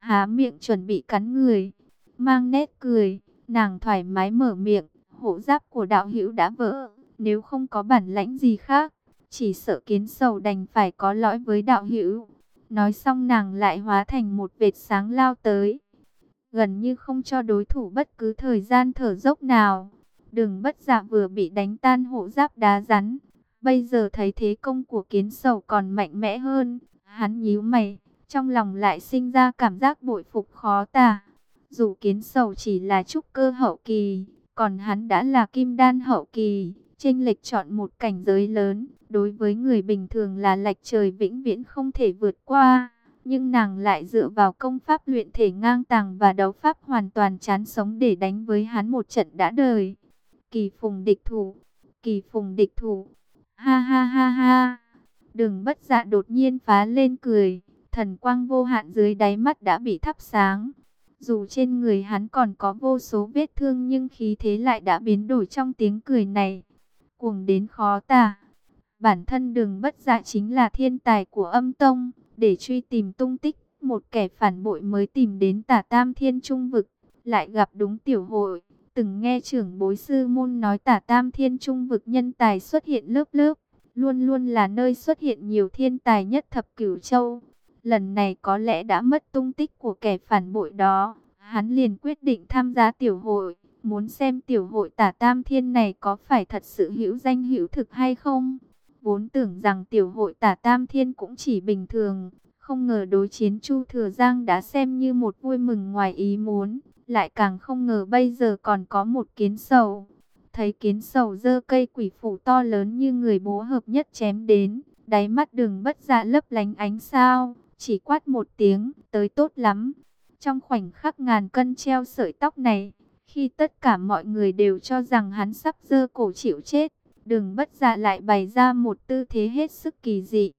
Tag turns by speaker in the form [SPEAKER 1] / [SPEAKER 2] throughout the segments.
[SPEAKER 1] há miệng chuẩn bị cắn người. Mang nét cười, nàng thoải mái mở miệng, hộ giáp của đạo hữu đã vỡ, nếu không có bản lãnh gì khác, chỉ sợ Kiến Sầu đành phải có lỗi với đạo hữu. Nói xong nàng lại hóa thành một vệt sáng lao tới, gần như không cho đối thủ bất cứ thời gian thở dốc nào. Đường Bất Dạ vừa bị đánh tan hộ giáp đá rắn, bây giờ thấy thế công của Kiến Sầu còn mạnh mẽ hơn, hắn nhíu mày, trong lòng lại sinh ra cảm giác bội phục khó tả. Dù Kiến Sầu chỉ là trúc cơ hậu kỳ, còn hắn đã là kim đan hậu kỳ, chênh lệch chọn một cảnh giới lớn, đối với người bình thường là lệch trời vĩnh viễn không thể vượt qua. Nhưng nàng lại dựa vào công pháp luyện thể ngang tàng và đấu pháp hoàn toàn chán sống để đánh với hắn một trận đã đời. Kỳ phùng địch thủ, kỳ phùng địch thủ, ha ha ha ha. Đường Bất Dạ đột nhiên phá lên cười, thần quang vô hạn dưới đáy mắt đã bị thắp sáng. Dù trên người hắn còn có vô số vết thương nhưng khí thế lại đã biến đổi trong tiếng cười này. Cuồng đến khó tả. Bản thân Đường Bất Dạ chính là thiên tài của Âm Tông, để truy tìm tung tích một kẻ phản bội mới tìm đến Tả Tam Thiên Trung Vực, lại gặp đúng tiểu hội. Từng nghe trưởng bối sư môn nói Tả Tam Thiên Trung Vực nhân tài xuất hiện lớp lớp, luôn luôn là nơi xuất hiện nhiều thiên tài nhất thập cửu châu. Lần này có lẽ đã mất tung tích của kẻ phản bội đó, hắn liền quyết định tham gia tiểu hội, muốn xem tiểu hội Tả Tam Thiên này có phải thật sự hữu danh hữu thực hay không. Vốn tưởng rằng tiểu hội Tả Tam Thiên cũng chỉ bình thường, không ngờ đối chiến Chu Thừa Giang đã xem như một vui mừng ngoài ý muốn, lại càng không ngờ bây giờ còn có một Kiến Sầu. Thấy Kiến Sầu giơ cây quỷ phủ to lớn như người bố hợp nhất chém đến, đáy mắt Đường Bất Dạ lấp lánh ánh sao, chỉ quát một tiếng, tới tốt lắm. Trong khoảnh khắc ngàn cân treo sợi tóc này, khi tất cả mọi người đều cho rằng hắn sắp giơ cổ chịu chết, Đường Bất Dạ lại bày ra một tư thế hết sức kỳ dị.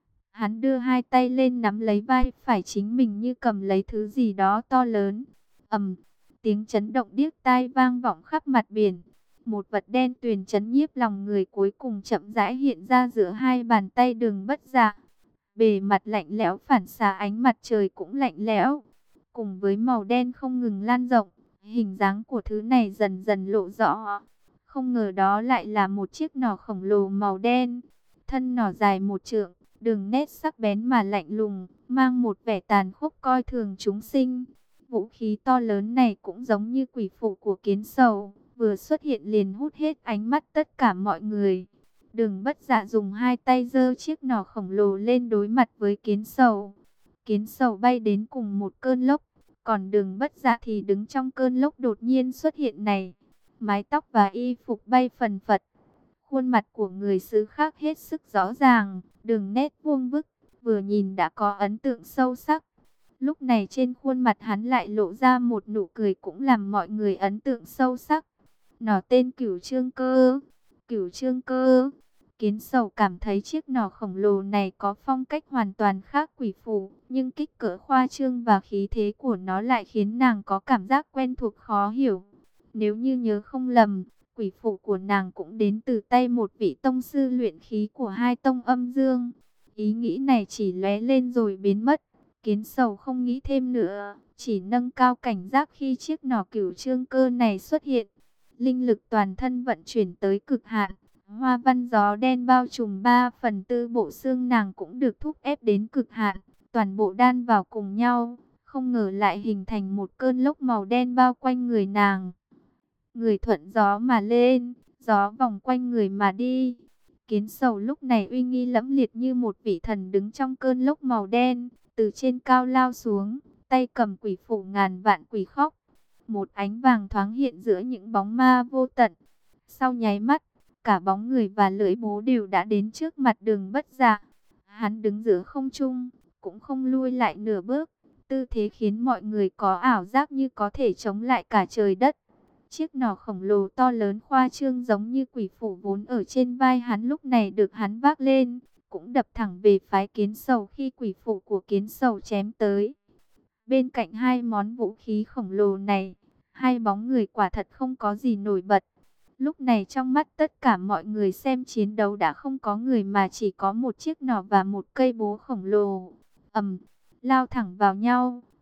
[SPEAKER 1] Hắn đưa hai tay lên nắm lấy vai phải chính mình như cầm lấy thứ gì đó to lớn. Ầm, tiếng chấn động điếc tai vang vọng khắp mặt biển. Một vật đen tuyền chấn nhiếp lòng người cuối cùng chậm rãi hiện ra giữa hai bàn tay Đường Bất Dạ. Bề mặt lạnh lẽo phản xạ ánh mặt trời cũng lạnh lẽo, cùng với màu đen không ngừng lan rộng, hình dáng của thứ này dần dần lộ rõ. Không ngờ đó lại là một chiếc nỏ khổng lồ màu đen, thân nỏ dài 1 trượng, đường nét sắc bén mà lạnh lùng, mang một vẻ tàn khốc coi thường chúng sinh. Vũ khí to lớn này cũng giống như quỷ phủ của Kiến Sầu, vừa xuất hiện liền hút hết ánh mắt tất cả mọi người. Đường Bất Dạ dùng hai tay giơ chiếc nỏ khổng lồ lên đối mặt với Kiến Sầu. Kiến Sầu bay đến cùng một cơn lốc, còn Đường Bất Dạ thì đứng trong cơn lốc đột nhiên xuất hiện này. Mái tóc và y phục bay phần phật. Khuôn mặt của người xứ khác hết sức rõ ràng, đường nét vuông vức, vừa nhìn đã có ấn tượng sâu sắc. Lúc này trên khuôn mặt hắn lại lộ ra một nụ cười cũng làm mọi người ấn tượng sâu sắc. Nỏ tên Cửu Trương Cơ. Cửu Trương Cơ. Kiến Sầu cảm thấy chiếc nỏ khổng lồ này có phong cách hoàn toàn khác quỷ phủ, nhưng kích cỡ khoa trương và khí thế của nó lại khiến nàng có cảm giác quen thuộc khó hiểu. Nếu như nhớ không lầm, quỷ phủ của nàng cũng đến từ tay một vị tông sư luyện khí của hai tông âm dương. Ý nghĩ này chỉ lóe lên rồi biến mất. Kiến Sầu không nghĩ thêm nữa, chỉ nâng cao cảnh giác khi chiếc nỏ Cửu Trương Cơ này xuất hiện. Linh lực toàn thân vận chuyển tới cực hạn. Hoa văn gió đen bao trùm 3/4 bộ xương nàng cũng được thúc ép đến cực hạn. Toàn bộ đan vào cùng nhau, không ngờ lại hình thành một cơn lốc màu đen bao quanh người nàng. Người thuận gió mà lên, gió vòng quanh người mà đi. Kiến Sầu lúc này uy nghi lẫm liệt như một vị thần đứng trong cơn lốc màu đen, từ trên cao lao xuống, tay cầm quỷ phủ ngàn vạn quỷ khóc. Một ánh vàng thoáng hiện giữa những bóng ma vô tận. Sau nháy mắt, cả bóng người và lưỡi búa đều đã đến trước mặt Đường Bất Dạ. Hắn đứng giữa không trung, cũng không lui lại nửa bước, tư thế khiến mọi người có ảo giác như có thể chống lại cả trời đất. Chiếc nỏ khổng lồ to lớn khoa trương giống như quỷ phủ vốn ở trên vai hắn lúc này được hắn vác lên, cũng đập thẳng về phái Kiến Sầu khi quỷ phủ của Kiến Sầu chém tới. Bên cạnh hai món vũ khí khổng lồ này, hai bóng người quả thật không có gì nổi bật. Lúc này trong mắt tất cả mọi người xem chiến đấu đã không có người mà chỉ có một chiếc nỏ và một cây búa khổng lồ. Lao thẳng vào nhau,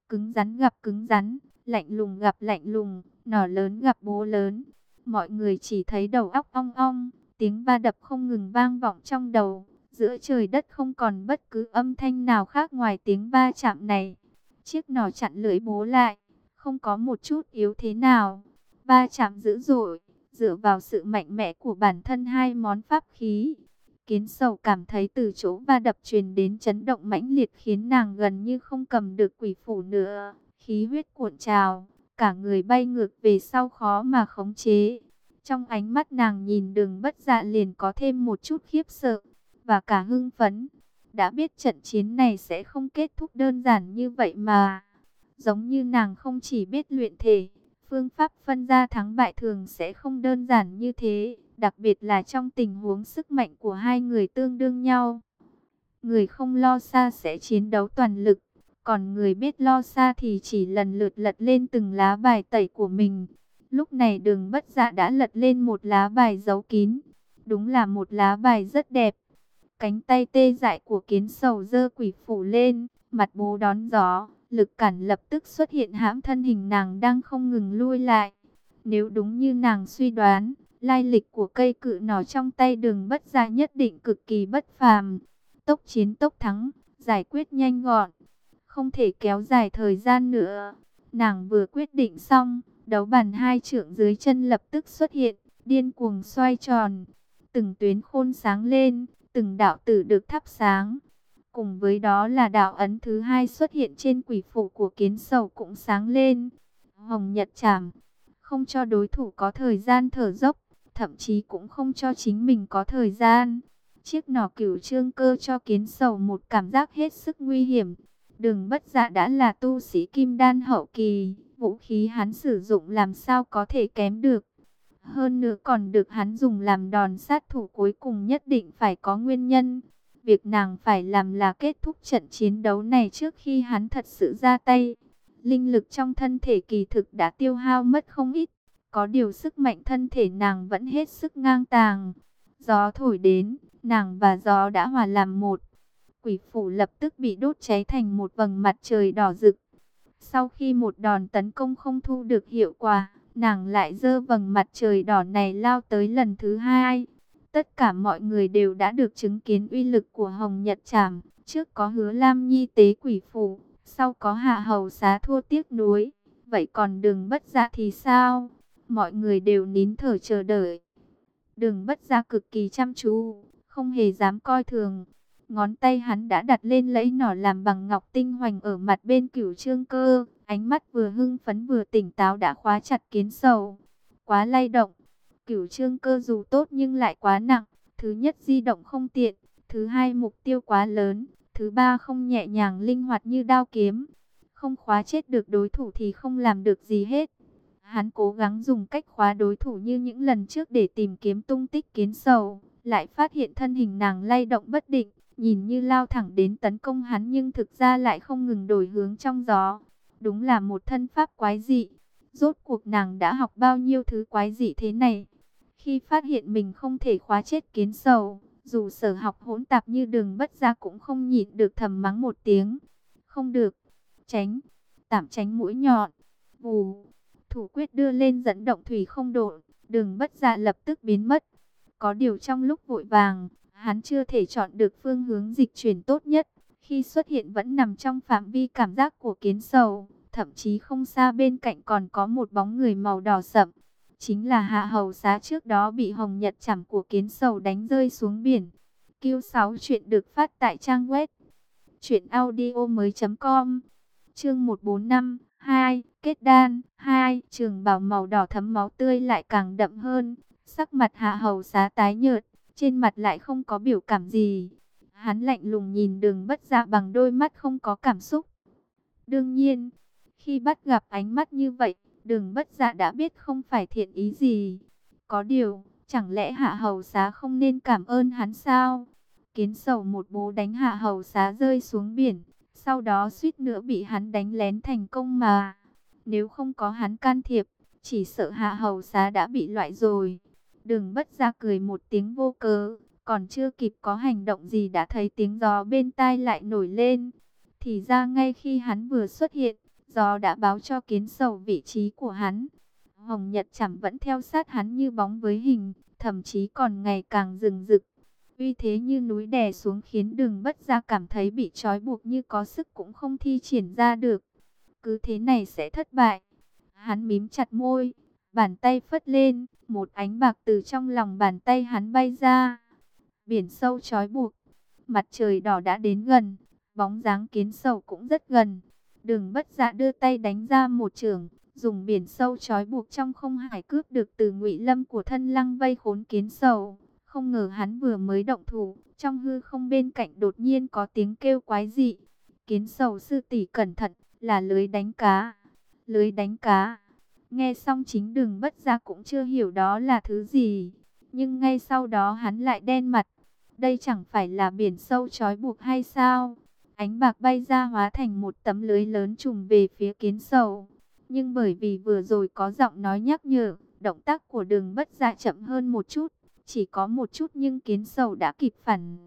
[SPEAKER 1] Cứng rắn gặp cứng rắn, lạnh lùng gặp lạnh lùng, nỏ lớn gặp bố lớn. Mọi người chỉ thấy đầu óc ong ong, tiếng va đập không ngừng vang vọng trong đầu. Giữa trời đất không còn bất cứ âm thanh nào khác ngoài tiếng va chạm này. Chiếc nỏ chặn lưỡi bố lại, không có một chút yếu thế nào. Va chạm dữ dội, dựa vào sự mạnh mẽ của bản thân hai món pháp khí. Kiến Sầu cảm thấy từ chỗ va đập truyền đến chấn động mãnh liệt khiến nàng gần như không cầm được quỷ phủ nữa. Khí huyết cuộn trào, cả người bay ngược về sau khó mà khống chế. Trong ánh mắt nàng nhìn Đường Bất Dạ liền có thêm một chút khiếp sợ và cả hưng phấn. Đã biết trận chiến này sẽ không kết thúc đơn giản như vậy mà. Giống như nàng không chỉ biết luyện thể, phương pháp phân ra thắng bại thường sẽ không đơn giản như thế, đặc biệt là trong tình huống sức mạnh của hai người tương đương nhau. Người không lo xa sẽ chiến đấu toàn lực, còn người biết lo xa thì chỉ lần lượt lật lên từng lá bài tẩy của mình. Lúc này Đường Bất Dạ đã lật lên một lá bài giấu kín, đúng là một lá bài rất đẹp. Cánh tay tê dại của Kiến Sầu giơ quỷ phủ lên, mặt bố đón gió, lực cản lập tức xuất hiện hãm thân hình nàng đang không ngừng lui lại. Nếu đúng như nàng suy đoán, lai lịch của cây cự nỏ trong tay Đường Bất Dạ nhất định cực kỳ bất phàm. Tốc chiến tốc thắng, giải quyết nhanh gọn, không thể kéo dài thời gian nữa. Nàng vừa quyết định xong, đấu bàn hai trượng dưới chân lập tức xuất hiện, điên cuồng xoay tròn. Từng tuyến khôn sáng lên, từng đạo tử được thắp sáng. Cùng với đó là đạo ấn thứ hai xuất hiện trên quỷ phủ của Kiến Sầu cũng sáng lên. Hồng Nhật Trảm, không cho đối thủ có thời gian thở dốc, thậm chí cũng không cho chính mình có thời gian. Chiếc nỏ Cửu Trương Cơ cho Kiến Sầu một cảm giác hết sức nguy hiểm. Đường Bất Dạ đã là tu sĩ kim đan hậu kỳ, vũ khí hắn sử dụng làm sao có thể kém được. Hơn nữa còn được hắn dùng làm đòn sát thủ cuối cùng, nhất định phải có nguyên nhân. Việc nàng phải làm là kết thúc trận chiến đấu này trước khi hắn thật sự ra tay. Linh lực trong thân thể kỳ thực đã tiêu hao mất không ít, có điều sức mạnh thân thể nàng vẫn hết sức ngang tàng. Gió thổi đến, nàng và gió đã hòa làm một. Quỷ phủ lập tức bị đốt cháy thành một vầng mặt trời đỏ rực. Sau khi một đòn tấn công không thu được hiệu quả, nàng lại giơ vầng mặt trời đỏ này lao tới lần thứ hai. Tất cả mọi người đều đã được chứng kiến uy lực của Hồng Nhật Trảm. Trước có Hứa Lam Nhi tế quỷ phủ, sau có Hạ Hầu Xá thua tiếc nuối. Vậy còn Đường Bất Dạ thì sao? Mọi người đều nín thở chờ đợi. Đường Bất Dạ cực kỳ chăm chú, không hề dám coi thường. Ngón tay hắn đã đặt lên lẫy nỏ làm bằng ngọc tinh hoành ở mặt bên Cửu Trương Cơ. Ánh mắt vừa hưng phấn vừa tỉnh táo đã khóa chặt Kiến Sầu. Quá lay động. Cửu Trương Cơ dù tốt nhưng lại quá nặng. Thứ nhất di động không tiện. Thứ hai mục tiêu quá lớn. Thứ ba không nhẹ nhàng linh hoạt như đao kiếm. Không khóa chết được đối thủ thì không làm được gì hết. Hắn cố gắng dùng cách khóa đối thủ như những lần trước để tìm kiếm tung tích Kiến Sầu. Lại phát hiện thân hình nàng lay động bất định. Nhìn như lao thẳng đến tấn công hắn nhưng thực ra lại không ngừng đổi hướng trong gió. Đúng là một thân pháp quái dị. Rốt cuộc nàng đã học bao nhiêu thứ quái dị thế này. Khi phát hiện mình không thể khóa chết Kiến Sầu, dù sở học hỗn tạp như Đường Bất Dạ cũng không nhịn được thầm mắng một tiếng. Không được. Tránh. Tạm tránh mũi nhọn. Vù. Thủ quyết đưa lên dẫn động thủy không độ. Đường Bất Dạ lập tức biến mất. Có điều trong lúc vội vàng, hắn chưa thể chọn được phương hướng dịch chuyển tốt nhất. Khi xuất hiện vẫn nằm trong phạm vi cảm giác của Kiến Sầu. Thậm chí không xa bên cạnh còn có một bóng người màu đỏ sậm. Chính là Hạ Hầu Xá trước đó bị Hồng Nhật Trảm của Kiến Sầu đánh rơi xuống biển. Q6 chuyện được phát tại trang web truyệnaudiomoi.com. Chương 145, 2, kết đan, 2, trường bào màu đỏ thấm máu tươi lại càng đậm hơn. Sắc mặt Hạ Hầu Xá tái nhợt, trên mặt lại không có biểu cảm gì. Hắn lạnh lùng nhìn Đường Bất Dạ bằng đôi mắt không có cảm xúc. Đương nhiên, khi bắt gặp ánh mắt như vậy, Đường Bất Dạ đã biết không phải thiện ý gì. Có điều, chẳng lẽ Hạ Hầu Xá không nên cảm ơn hắn sao? Kiến Sầu một bố đánh Hạ Hầu Xá rơi xuống biển, sau đó suýt nữa bị hắn đánh lén thành công mà. Nếu không có hắn can thiệp, chỉ sợ Hạ Hầu Xá đã bị loại rồi. Đường Bất Dạ cười một tiếng vô cớ, còn chưa kịp có hành động gì đã thấy tiếng gió bên tai lại nổi lên. Thì ra ngay khi hắn vừa xuất hiện, gió đã báo cho Kiến Sầu vị trí của hắn. Hồng Nhật Trảm vẫn theo sát hắn như bóng với hình, thậm chí còn ngày càng rừng rực. Uy thế như núi đè xuống khiến Đường Bất Gia cảm thấy bị trói buộc như có sức cũng không thi triển ra được. Cứ thế này sẽ thất bại. Hắn mím chặt môi, bàn tay phất lên, một ánh bạc từ trong lòng bàn tay hắn bay ra. Biển sâu trói buộc, mặt trời đỏ đã đến gần, bóng dáng Kiến Sầu cũng rất gần. Đường Bất Dạ đưa tay đánh ra một chưởng, dùng biển sâu trói buộc trong không hải cướp được từ Ngụy Lâm của Thân Lăng vây khốn Kiến Sầu. Không ngờ hắn vừa mới động thủ, trong hư không bên cạnh đột nhiên có tiếng kêu quái dị. Kiến Sầu sư tỷ cẩn thận, là lưới đánh cá. Lưới đánh cá. Nghe xong chính Đường Bất Gia cũng chưa hiểu đó là thứ gì. Nhưng ngay sau đó hắn lại đen mặt. Đây chẳng phải là biển sâu trói buộc hay sao? Ánh bạc bay ra hóa thành một tấm lưới lớn trùm về phía Kiến Sầu. Nhưng bởi vì vừa rồi có giọng nói nhắc nhở, động tác của Đường Bất Gia chậm hơn một chút. Chỉ có một chút nhưng Kiến Sầu đã kịp phản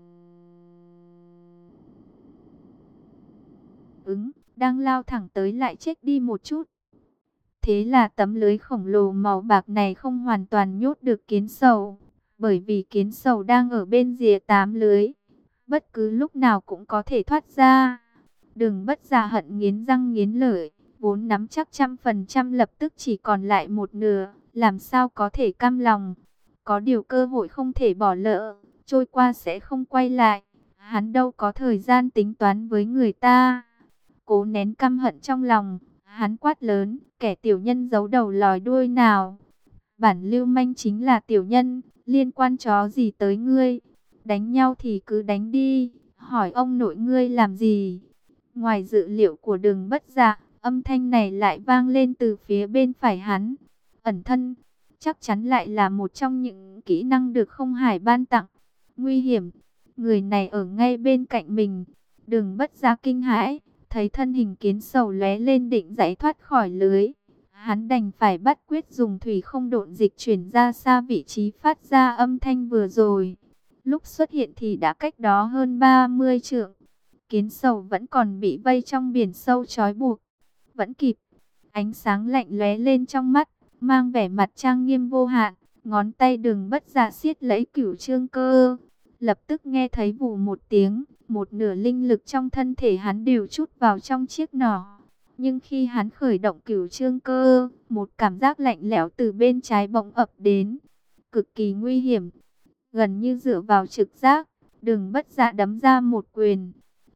[SPEAKER 1] ứng, đang lao thẳng tới lại chết đi một chút. Thế là tấm lưới khổng lồ màu bạc này không hoàn toàn nhốt được Kiến Sầu, bởi vì Kiến Sầu đang ở bên rìa tám lưới, bất cứ lúc nào cũng có thể thoát ra. Đường Bất Gia hận nghiến răng nghiến lợi, vốn nắm chắc 100% lập tức chỉ còn lại một nửa, làm sao có thể cam lòng. Có điều cơ hội không thể bỏ lỡ, trôi qua sẽ không quay lại. Hắn đâu có thời gian tính toán với người ta. Cố nén căm hận trong lòng, hắn quát lớn, kẻ tiểu nhân giấu đầu lòi đuôi nào. Bản lưu manh chính là tiểu nhân, liên quan chó gì tới ngươi. Đánh nhau thì cứ đánh đi, hỏi ông nội ngươi làm gì. Ngoài dự liệu của Đường Bất Dạ, âm thanh này lại vang lên từ phía bên phải hắn. Ẩn thân, chắc chắn lại là một trong những kỹ năng được không hải ban tặng. Nguy hiểm, người này ở ngay bên cạnh mình. Đường Bất Gia kinh hãi, thấy thân hình Kiến Sầu lóe lên định giải thoát khỏi lưới. Hắn đành phải bắt quyết dùng thủy không độn dịch chuyển ra xa vị trí phát ra âm thanh vừa rồi. Lúc xuất hiện thì đã cách đó hơn 30 trượng. Kiến Sầu vẫn còn bị vây trong biển sâu trói buộc. Vẫn kịp, ánh sáng lạnh lóe lên trong mắt, mang vẻ mặt trang nghiêm vô hạn. Ngón tay Đường Bất Dạ siết lấy Cửu Trương Cơ. Lập tức nghe thấy vù một tiếng, một nửa linh lực trong thân thể hắn đều trút vào trong chiếc nỏ. Nhưng khi hắn khởi động Cửu Trương Cơ, một cảm giác lạnh lẽo từ bên trái bỗng ập đến, cực kỳ nguy hiểm. Gần như dựa vào trực giác, Đường Bất Dạ đấm ra một quyền.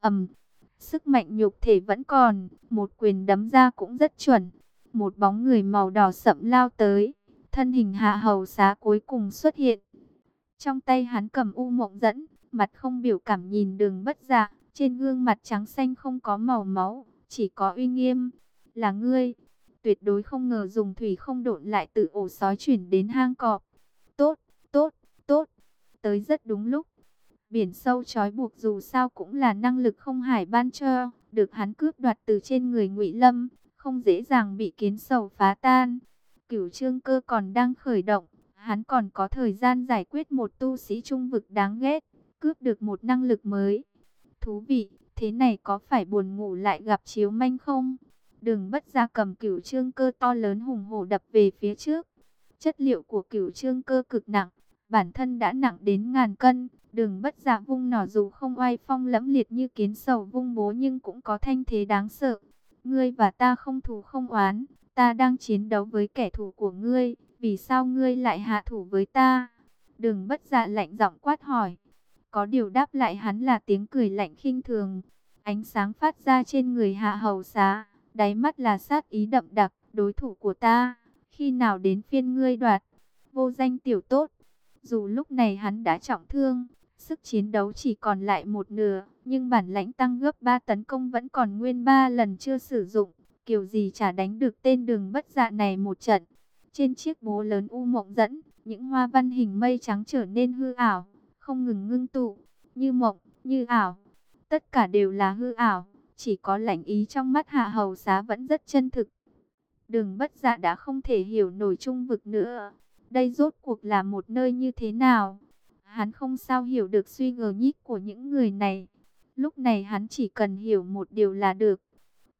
[SPEAKER 1] Sức mạnh nhục thể vẫn còn, một quyền đấm ra cũng rất chuẩn. Một bóng người màu đỏ sậm lao tới, thân hình Hạ Hầu Xá cuối cùng xuất hiện. Trong tay hắn cầm U Mộng Dẫn, mặt không biểu cảm nhìn Đường Bất Dạ, trên gương mặt trắng xanh không có màu máu, chỉ có uy nghiêm. Là ngươi, tuyệt đối không ngờ dùng thủy không độn lại từ ổ sói chuyển đến hang cọp. Tốt, tốt, tốt, tới rất đúng lúc. Biển sâu trói buộc dù sao cũng là năng lực không hải ban cho, được hắn cướp đoạt từ trên người Ngụy Lâm, không dễ dàng bị Kiến Sầu phá tan. Cửu Trương Cơ còn đang khởi động, hắn còn có thời gian giải quyết một tu sĩ trung vực đáng ghét, cướp được một năng lực mới. Thú vị, thế này có phải buồn ngủ lại gặp chiếu manh không? Đường Bất Gia cầm Cửu Trương Cơ to lớn hùng hổ đập về phía trước. Chất liệu của Cửu Trương Cơ cực nặng, bản thân đã nặng đến ngàn cân. Đường Bất Dạ vung nỏ dù không oai phong lẫm liệt như Kiến Sầu vung bố nhưng cũng có thanh thế đáng sợ. Ngươi và ta không thù không oán, ta đang chiến đấu với kẻ thù của ngươi, vì sao ngươi lại hạ thủ với ta? Đường Bất Dạ lạnh giọng quát hỏi. Có điều đáp lại hắn là tiếng cười lạnh khinh thường. Ánh sáng phát ra trên người Hạ Hầu Xá, đáy mắt là sát ý đậm đặc. Đối thủ của ta, khi nào đến phiên ngươi đoạt? Vô danh tiểu tốt. Dù lúc này hắn đã trọng thương, sức chiến đấu chỉ còn lại một nửa, nhưng bản lãnh tăng gấp 3 tấn công vẫn còn nguyên 3 lần chưa sử dụng. Kiểu gì chả đánh được tên Đường Bất Dạ này một trận. Trên chiếc bố lớn U Mộng Dẫn, những hoa văn hình mây trắng trở nên hư ảo, không ngừng ngưng tụ, như mộng, như ảo. Tất cả đều là hư ảo, chỉ có lạnh ý trong mắt Hạ Hầu Xá vẫn rất chân thực. Đường Bất Dạ đã không thể hiểu nổi trung vực nữa. Đây rốt cuộc là một nơi như thế nào? Hắn không sao hiểu được suy ngờ nhích của những người này. Lúc này hắn chỉ cần hiểu một điều là được.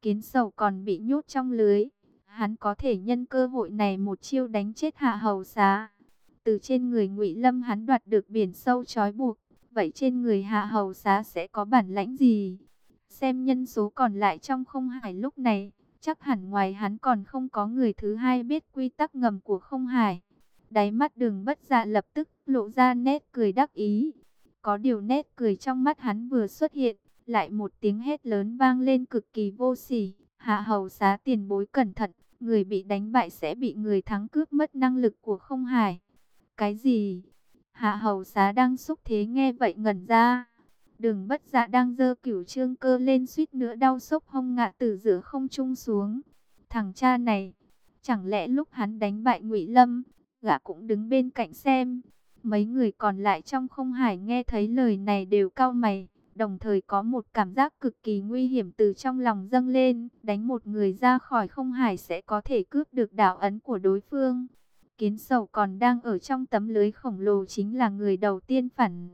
[SPEAKER 1] Kiến Sầu còn bị nhốt trong lưới. Hắn có thể nhân cơ hội này một chiêu đánh chết Hạ Hầu Xá. Từ trên người Ngụy Lâm hắn đoạt được biển sâu trói buộc. Vậy trên người Hạ Hầu Xá sẽ có bản lãnh gì? Xem nhân số còn lại trong không hải lúc này, chắc hẳn ngoài hắn còn không có người thứ hai biết quy tắc ngầm của không hải. Đáy mắt Đường Bất Dạ lập tức lộ ra nét cười đắc ý. Có điều nét cười trong mắt hắn vừa xuất hiện, lại một tiếng hét lớn vang lên cực kỳ vô sỉ. Hạ Hầu Xá tiền bối cẩn thận, người bị đánh bại sẽ bị người thắng cướp mất năng lực của không hải. Cái gì? Hạ Hầu Xá đang xúc thế nghe vậy ngẩn ra. Đường Bất Dạ đang giơ cửu trương cơ lên suýt nữa đau sốc hông ngã từ giữa không trung xuống. Thằng cha này, chẳng lẽ lúc hắn đánh bại Ngụy Lâm, gã cũng đứng bên cạnh xem? Mấy người còn lại trong không hải nghe thấy lời này đều cau mày, đồng thời có một cảm giác cực kỳ nguy hiểm từ trong lòng dâng lên. Đánh một người ra khỏi không hải sẽ có thể cướp được đạo ấn của đối phương. Kiến Sầu còn đang ở trong tấm lưới khổng lồ chính là người đầu tiên phản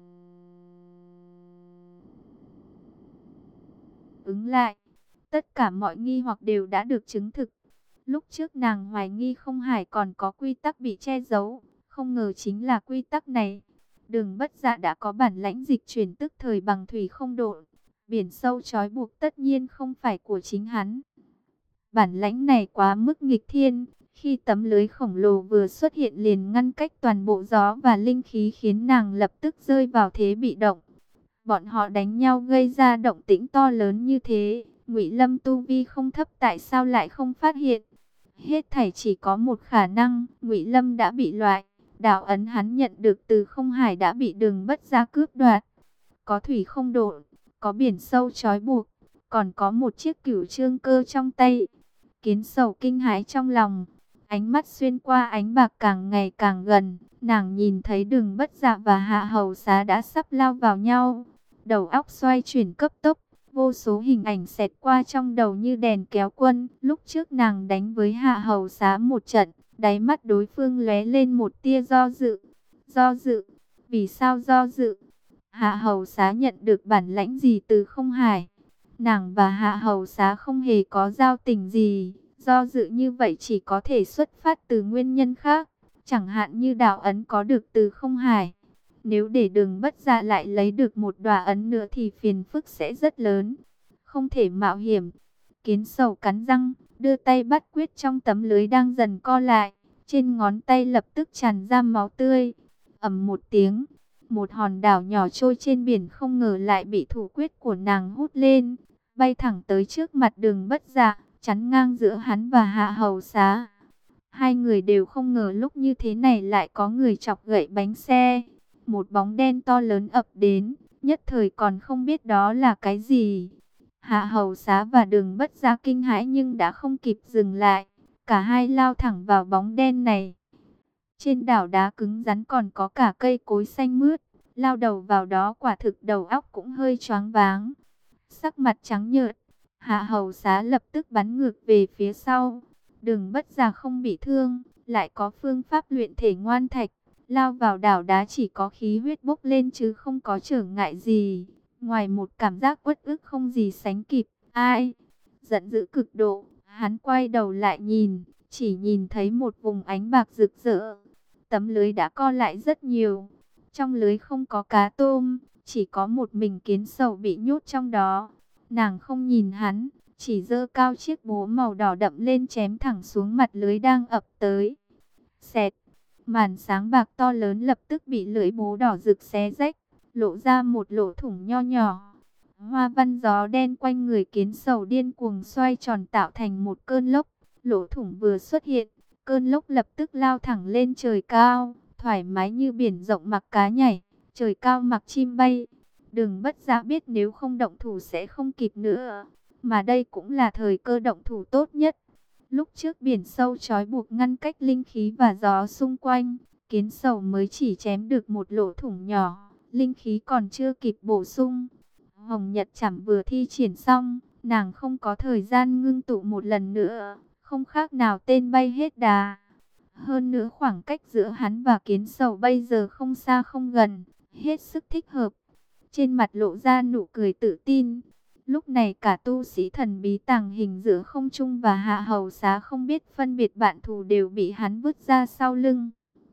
[SPEAKER 1] ứng lại. Tất cả mọi nghi hoặc đều đã được chứng thực. Lúc trước nàng hoài nghi không hải còn có quy tắc bị che giấu, không ngờ chính là quy tắc này. Đường Bất Dạ đã có bản lãnh dịch chuyển tức thời bằng thủy không độ. Biển sâu trói buộc tất nhiên không phải của chính hắn. Bản lãnh này quá mức nghịch thiên. Khi tấm lưới khổng lồ vừa xuất hiện liền ngăn cách toàn bộ gió và linh khí khiến nàng lập tức rơi vào thế bị động. Bọn họ đánh nhau gây ra động tĩnh to lớn như thế. Ngụy Lâm tu vi không thấp tại sao lại không phát hiện? Hết thảy chỉ có một khả năng, Ngụy Lâm đã bị loại. Đạo ấn hắn nhận được từ không hải đã bị Đường Bất Dạ cướp đoạt. Có thủy không độ, có biển sâu trói buộc, còn có một chiếc cửu trương cơ trong tay. Kiến Sầu kinh hãi trong lòng. Ánh mắt xuyên qua ánh bạc càng ngày càng gần, nàng nhìn thấy Đường Bất Dạ và Hạ Hầu Xá đã sắp lao vào nhau. Đầu óc xoay chuyển cấp tốc, vô số hình ảnh xẹt qua trong đầu như đèn kéo quân. Lúc trước nàng đánh với Hạ Hầu Xá một trận, đáy mắt đối phương lóe lên một tia do dự. Do dự? Vì sao do dự? Hạ Hầu Xá nhận được bản lãnh gì từ không hải? Nàng và Hạ Hầu Xá không hề có giao tình gì. Do dự như vậy chỉ có thể xuất phát từ nguyên nhân khác, chẳng hạn như đạo ấn có được từ không hải. Nếu để Đường Bất Dạ lại lấy được một đóa ấn nữa thì phiền phức sẽ rất lớn, không thể mạo hiểm. Kiến Sầu cắn răng, đưa tay bắt quyết trong tấm lưới đang dần co lại, trên ngón tay lập tức tràn ra máu tươi. Ầm một tiếng, một hòn đảo nhỏ trôi trên biển không ngờ lại bị thủ quyết của nàng hút lên, bay thẳng tới trước mặt Đường Bất Dạ, chắn ngang giữa hắn và Hạ Hầu Xá. Hai người đều không ngờ lúc như thế này lại có người chọc gậy bánh xe. Một bóng đen to lớn ập đến, nhất thời còn không biết đó là cái gì. Hạ Hầu Xá và Đường Bất Dạ kinh hãi nhưng đã không kịp dừng lại. Cả hai lao thẳng vào bóng đen này. Trên đảo đá cứng rắn còn có cả cây cối xanh mướt. Lao đầu vào đó quả thực đầu óc cũng hơi choáng váng. Sắc mặt trắng nhợt, Hạ Hầu Xá lập tức bắn ngược về phía sau. Đường Bất Dạ không bị thương, lại có phương pháp luyện thể ngoan thạch. Lao vào đảo đá chỉ có khí huyết bốc lên chứ không có trở ngại gì. Ngoài một cảm giác uất ức không gì sánh kịp. Ai? Giận dữ cực độ, hắn quay đầu lại nhìn, chỉ nhìn thấy một vùng ánh bạc rực rỡ. Tấm lưới đã co lại rất nhiều. Trong lưới không có cá tôm, chỉ có một mình Kiến Sầu bị nhốt trong đó. Nàng không nhìn hắn, chỉ giơ cao chiếc búa màu đỏ đậm lên chém thẳng xuống mặt lưới đang ập tới. Xẹt, màn sáng bạc to lớn lập tức bị lưỡi búa đỏ rực xé rách, lộ ra một lỗ thủng nho nhỏ. Hoa văn gió đen quanh người Kiến Sầu điên cuồng xoay tròn tạo thành một cơn lốc. Lỗ thủng vừa xuất hiện, cơn lốc lập tức lao thẳng lên trời cao, thoải mái như biển rộng mặc cá nhảy, trời cao mặc chim bay. Đường Bất Dạ biết nếu không động thủ sẽ không kịp nữa, mà đây cũng là thời cơ động thủ tốt nhất. Lúc trước biển sâu trói buộc ngăn cách linh khí và gió xung quanh, Kiến Sầu mới chỉ chém được một lỗ thủng nhỏ, linh khí còn chưa kịp bổ sung. Hồng Nhật Trảm vừa thi triển xong, nàng không có thời gian ngưng tụ một lần nữa, không khác nào tên bay hết đà. Hơn nữa khoảng cách giữa hắn và Kiến Sầu bây giờ không xa không gần, hết sức thích hợp. Trên mặt lộ ra nụ cười tự tin. Lúc này cả tu sĩ thần bí tàng hình giữa không trung và hạ hầu xá không biết phân biệt bạn thù đều bị hắn vứt ra sau lưng.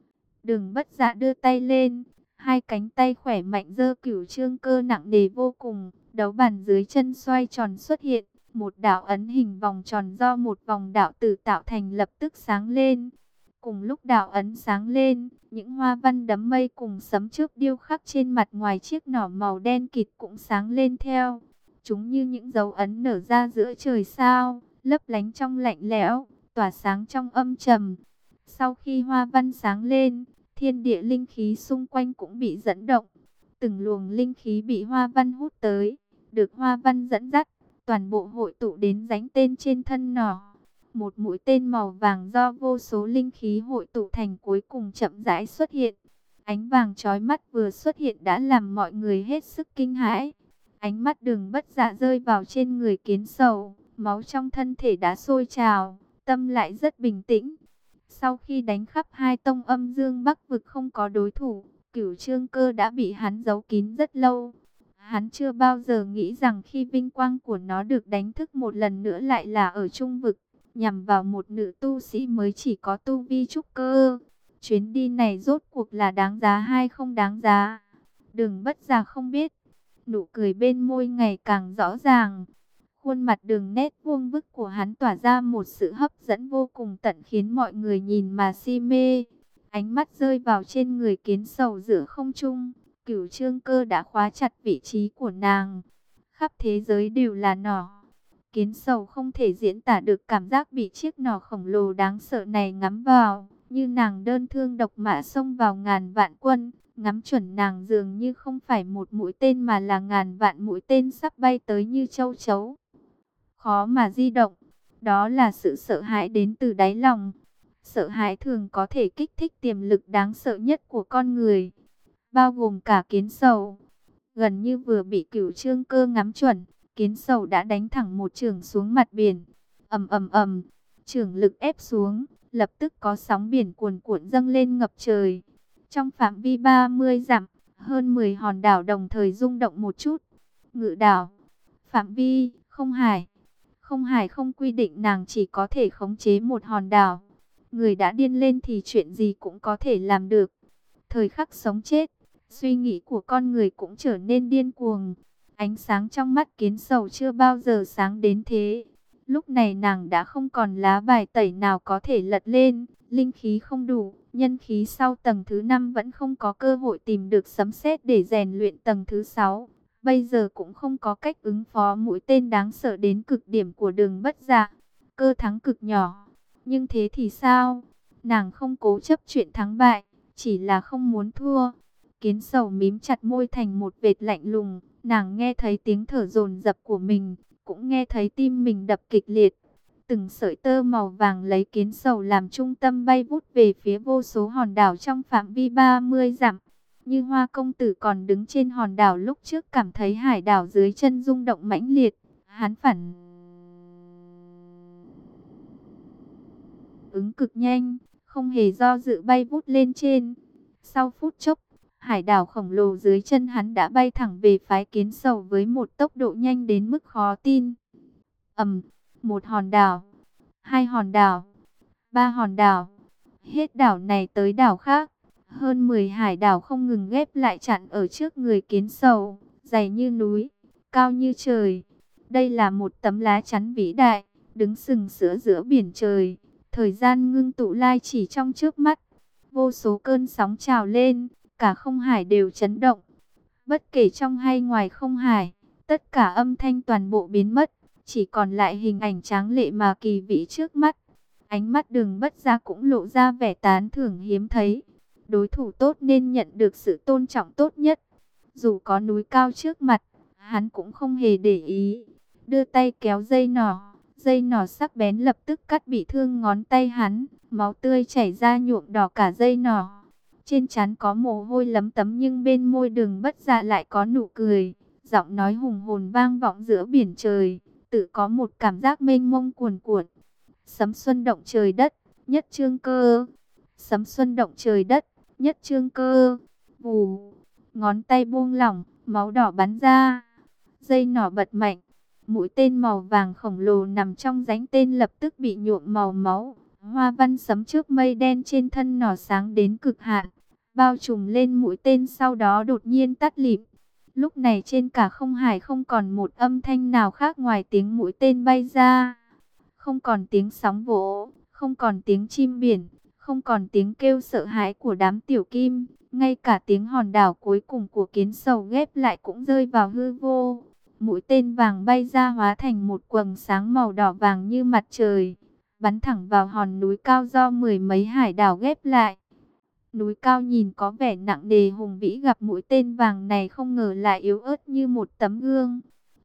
[SPEAKER 1] Đường Bất Dạ đưa tay lên, hai cánh tay khỏe mạnh giơ Cửu Chương Cơ nặng nề vô cùng, đấu bàn dưới chân xoay tròn xuất hiện, một đạo ấn hình vòng tròn do một vòng đạo tử tạo thành lập tức sáng lên. Cùng lúc đạo ấn sáng lên, những hoa văn đấm mây cùng sấm chớp điêu khắc trên mặt ngoài chiếc nỏ màu đen kịt cũng sáng lên theo. Chúng như những dấu ấn nở ra giữa trời sao, lấp lánh trong lạnh lẽo, tỏa sáng trong âm trầm. Sau khi hoa văn sáng lên, thiên địa linh khí xung quanh cũng bị dẫn động. Từng luồng linh khí bị hoa văn hút tới, được hoa văn dẫn dắt, toàn bộ hội tụ đến dãy tên trên thân nỏ. Một mũi tên màu vàng do vô số linh khí hội tụ thành cuối cùng chậm rãi xuất hiện. Ánh vàng chói mắt vừa xuất hiện đã làm mọi người hết sức kinh hãi. Ánh mắt Đường Bất Dạ rơi vào trên người Kiến Sầu, máu trong thân thể đã sôi trào, tâm lại rất bình tĩnh. Sau khi đánh khắp hai tông âm dương bắc vực không có đối thủ, Cửu Chương Cơ đã bị hắn giấu kín rất lâu. Hắn chưa bao giờ nghĩ rằng khi vinh quang của nó được đánh thức một lần nữa lại là ở trung vực, nhằm vào một nữ tu sĩ mới chỉ có tu vi trúc cơ. Chuyến đi này rốt cuộc là đáng giá hay không đáng giá? Đường Bất Dạ không biết. Nụ cười bên môi ngày càng rõ ràng. Khuôn mặt đường nét vuông vức của hắn tỏa ra một sự hấp dẫn vô cùng tận khiến mọi người nhìn mà si mê. Ánh mắt rơi vào trên người Kiến Sầu giữa không trung. Cửu Chương Cơ đã khóa chặt vị trí của nàng. Khắp thế giới đều là nỏ. Kiến Sầu không thể diễn tả được cảm giác bị chiếc nỏ khổng lồ đáng sợ này ngắm vào. Như nàng đơn thương độc mã xông vào ngàn vạn quân. Ngắm chuẩn nàng dường như không phải một mũi tên mà là ngàn vạn mũi tên sắp bay tới như châu chấu. Khó mà di động. Đó là sự sợ hãi đến từ đáy lòng. Sợ hãi thường có thể kích thích tiềm lực đáng sợ nhất của con người, bao gồm cả Kiến Sầu. Gần như vừa bị Cửu Chương Cơ ngắm chuẩn, Kiến Sầu đã đánh thẳng một chưởng xuống mặt biển. Ầm ầm ầm, chưởng lực ép xuống, lập tức có sóng biển cuồn cuộn dâng lên ngập trời. Trong phạm vi 30 dặm, hơn 10 hòn đảo đồng thời rung động một chút. Ngự đảo, phạm vi, không hải. Không hải không quy định nàng chỉ có thể khống chế một hòn đảo. Người đã điên lên thì chuyện gì cũng có thể làm được. Thời khắc sống chết, suy nghĩ của con người cũng trở nên điên cuồng. Ánh sáng trong mắt Kiến Sầu chưa bao giờ sáng đến thế. Lúc này nàng đã không còn lá bài tẩy nào có thể lật lên. Linh khí không đủ, nhân khí sau tầng thứ 5 vẫn không có cơ hội tìm được sấm sét để rèn luyện tầng thứ 6. Bây giờ cũng không có cách ứng phó mũi tên đáng sợ đến cực điểm của Đường Bất Dạ. Cơ thắng cực nhỏ. Nhưng thế thì sao? Nàng không cố chấp chuyện thắng bại, chỉ là không muốn thua. Kiến Sầu mím chặt môi thành một vệt lạnh lùng. Nàng nghe thấy tiếng thở dồn dập của mình, cũng nghe thấy tim mình đập kịch liệt. Từng sợi tơ màu vàng lấy Kiến Sầu làm trung tâm bay vút về phía vô số hòn đảo trong phạm vi 30 dặm. Như Hoa công tử còn đứng trên hòn đảo lúc trước cảm thấy hải đảo dưới chân rung động mãnh liệt. Hắn phản ứng cực nhanh, không hề do dự bay vút lên trên. Sau phút chốc, hải đảo khổng lồ dưới chân hắn đã bay thẳng về phái Kiến Sầu với một tốc độ nhanh đến mức khó tin. Một hòn đảo, hai hòn đảo, ba hòn đảo, hết đảo này tới đảo khác. Hơn 10 hải đảo không ngừng ghép lại chặn ở trước người Kiến Sầu, dày như núi, cao như trời. Đây là một tấm lá chắn vĩ đại, đứng sừng sững giữa biển trời. Thời gian ngưng tụ lai chỉ trong chớp mắt. Vô số cơn sóng trào lên, cả không hải đều chấn động. Bất kể trong hay ngoài không hải, tất cả âm thanh toàn bộ biến mất. Chỉ còn lại hình ảnh tráng lệ mà kỳ vĩ trước mắt. Ánh mắt Đường Bất Dạ cũng lộ ra vẻ tán thưởng hiếm thấy. Đối thủ tốt nên nhận được sự tôn trọng tốt nhất. Dù có núi cao trước mặt, hắn cũng không hề để ý. Đưa tay kéo dây nỏ sắc bén lập tức cắt bị thương ngón tay hắn. Máu tươi chảy ra nhuộm đỏ cả dây nỏ. Trên trán có mồ hôi lấm tấm nhưng bên môi Đường Bất Dạ lại có nụ cười. Giọng nói hùng hồn vang vọng giữa biển trời, tự có một cảm giác mênh mông cuồn cuộn. Sấm xuân động trời đất, nhất chương cơ. Sấm xuân động trời đất, nhất chương cơ. Vù, ngón tay buông lỏng, máu đỏ bắn ra. Dây nỏ bật mạnh, Mũi tên màu vàng khổng lồ nằm trong rãnh tên lập tức bị nhuộm màu máu. Hoa văn sấm chớp mây đen trên thân nỏ sáng đến cực hạn, bao trùm lên mũi tên, sau đó đột nhiên tắt lịm. Lúc này trên cả không hải không còn một âm thanh nào khác ngoài tiếng mũi tên bay ra. Không còn tiếng sóng vỗ, không còn tiếng chim biển, không còn tiếng kêu sợ hãi của đám tiểu kim. Ngay cả tiếng hòn đảo cuối cùng của kiến sầu ghép lại cũng rơi vào hư vô. Mũi tên vàng bay ra hóa thành một quầng sáng màu đỏ vàng như mặt trời, bắn thẳng vào hòn núi cao do mười mấy hải đảo ghép lại. Núi cao nhìn có vẻ nặng nề hùng vĩ, gặp mũi tên vàng này không ngờ lại yếu ớt như một tấm gương.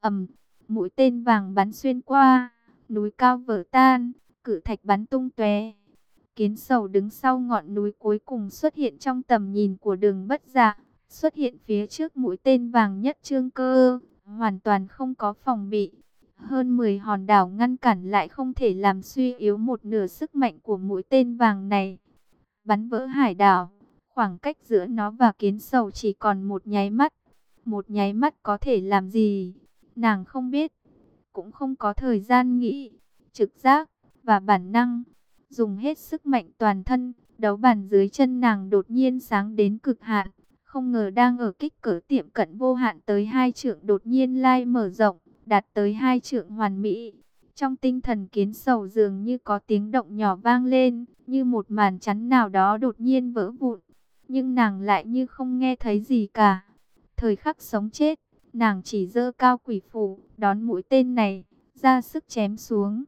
[SPEAKER 1] Mũi tên vàng bắn xuyên qua, núi cao vỡ tan, cự thạch bắn tung tóe. Kiến sầu đứng sau ngọn núi cuối cùng xuất hiện trong tầm nhìn của Đường Bất Dạ, xuất hiện phía trước mũi tên vàng nhất Trương Cơ, hoàn toàn không có phòng bị. Hơn 10 hòn đảo ngăn cản lại không thể làm suy yếu một nửa sức mạnh của mũi tên vàng này. Bắn vỡ hải đảo, khoảng cách giữa nó và kiến sầu chỉ còn một nháy mắt. Một nháy mắt có thể làm gì? Nàng không biết, cũng không có thời gian nghĩ. Trực giác và bản năng, dùng hết sức mạnh toàn thân, đấu bàn dưới chân nàng đột nhiên sáng đến cực hạn. Không ngờ đang ở kích cỡ tiệm cận vô hạn tới 2 trượng đột nhiên lai mở rộng, đạt tới 2 trượng hoàn mỹ. Trong tinh thần kiến sầu dường như có tiếng động nhỏ vang lên, như một màn chắn nào đó đột nhiên vỡ vụn. Nhưng nàng lại như không nghe thấy gì cả. Thời khắc sống chết, nàng chỉ giơ cao quỷ phủ, đón mũi tên này, ra sức chém xuống.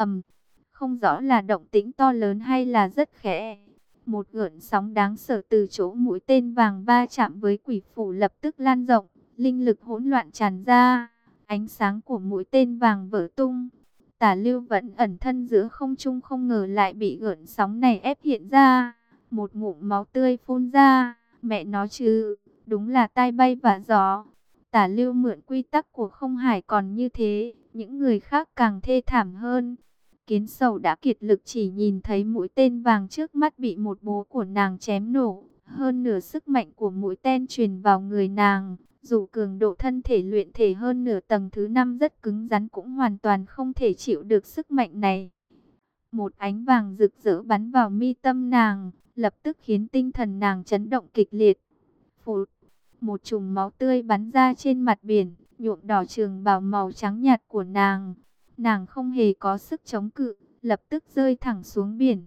[SPEAKER 1] Không rõ là động tĩnh to lớn hay là rất khẽ. Một gợn sóng đáng sợ từ chỗ mũi tên vàng va chạm với quỷ phủ lập tức lan rộng, linh lực hỗn loạn tràn ra, ánh sáng của mũi tên vàng vỡ tung. Tả Lưu vẫn ẩn thân giữa không trung không ngờ lại bị gợn sóng này ép hiện ra, một ngụm máu tươi phun ra, mẹ nó chứ, đúng là tai bay vạ gió. Tả Lưu mượn quy tắc của không hải còn như thế, những người khác càng thê thảm hơn. Kiến sầu đã kiệt lực, chỉ nhìn thấy mũi tên vàng trước mắt bị một búa của nàng chém nổ. Hơn nửa sức mạnh của mũi tên truyền vào người nàng. Dù cường độ thân thể luyện thể hơn nửa tầng thứ 5 rất cứng rắn cũng hoàn toàn không thể chịu được sức mạnh này. Một ánh vàng rực rỡ bắn vào mi tâm nàng, lập tức khiến tinh thần nàng chấn động kịch liệt. Phụt, một chùm máu tươi bắn ra trên mặt biển, nhuộm đỏ trường bào màu trắng nhạt của nàng. Nàng không hề có sức chống cự, lập tức rơi thẳng xuống biển.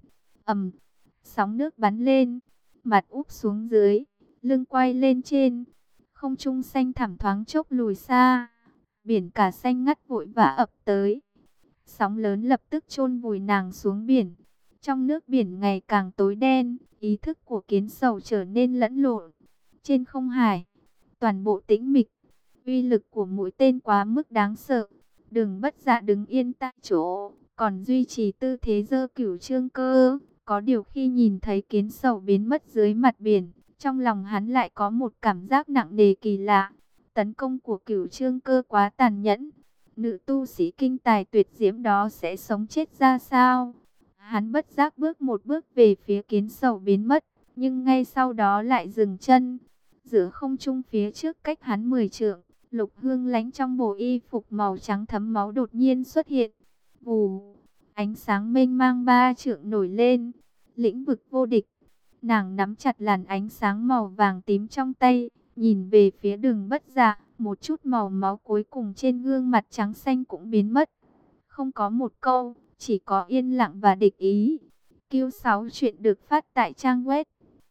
[SPEAKER 1] Sóng nước bắn lên, mặt úp xuống dưới, lưng quay lên trên. Không trung xanh thẳm thoáng chốc lùi xa, biển cả xanh ngắt vội vã ập tới. Sóng lớn lập tức chôn vùi nàng xuống biển. Trong nước biển ngày càng tối đen, ý thức của kiến sầu trở nên lẫn lộn. Trên không hải, toàn bộ tĩnh mịch, uy lực của mũi tên quá mức đáng sợ. Đường Bất Dạ đứng yên tại chỗ, còn duy trì tư thế giơ cửu trương cơ. Có điều khi nhìn thấy kiến sầu biến mất dưới mặt biển, trong lòng hắn lại có một cảm giác nặng nề kỳ lạ. Tấn công của cửu trương cơ quá tàn nhẫn. Nữ tu sĩ kinh tài tuyệt diễm đó sẽ sống chết ra sao? Hắn bất giác bước một bước về phía kiến sầu biến mất, nhưng ngay sau đó lại dừng chân. Giữa không trung phía trước cách hắn 10 trượng, Lục Hương Lánh trong bộ y phục màu trắng thấm máu đột nhiên xuất hiện. Vù, ánh sáng mênh mang 3 trượng nổi lên. Lĩnh vực vô địch. Nàng nắm chặt làn ánh sáng màu vàng tím trong tay, nhìn về phía Đường Bất Dạ, một chút màu máu cuối cùng trên gương mặt trắng xanh cũng biến mất. Không có một câu, chỉ có yên lặng và địch ý. Q6 chuyện được phát tại trang web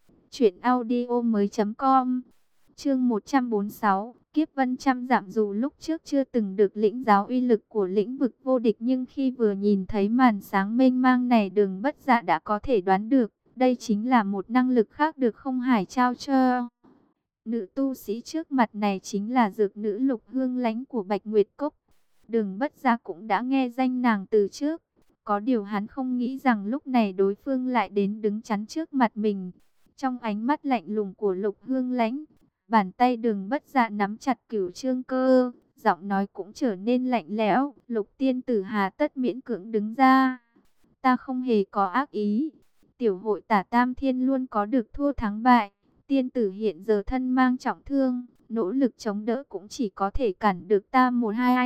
[SPEAKER 1] truyệnaudiomoi.com. Chương 146, Kiếp Vân trăm dặm. Dù lúc trước chưa từng được lĩnh giáo uy lực của lĩnh vực vô địch, nhưng khi vừa nhìn thấy màn sáng mênh mang này, Đường Bất Dạ đã có thể đoán được, đây chính là một năng lực khác được không hải trao cho. Nữ tu sĩ trước mặt này chính là dược nữ Lục Hương Lánh của Bạch Nguyệt Cốc. Đường Bất Dạ cũng đã nghe danh nàng từ trước. Có điều hắn không nghĩ rằng lúc này đối phương lại đến đứng chắn trước mặt mình. Trong ánh mắt lạnh lùng của Lục Hương Lánh, bàn tay Đường Bất Dạ nắm chặt cửu trương cơ, giọng nói cũng trở nên lạnh lẽo. Lục tiên tử hà tất miễn cưỡng đứng ra. Ta không hề có ác ý. Tiểu hội Tả Tam Thiên luôn có được thua thắng bại. Tiên tử hiện giờ thân mang trọng thương, nỗ lực chống đỡ cũng chỉ có thể cản được ta một hai ai.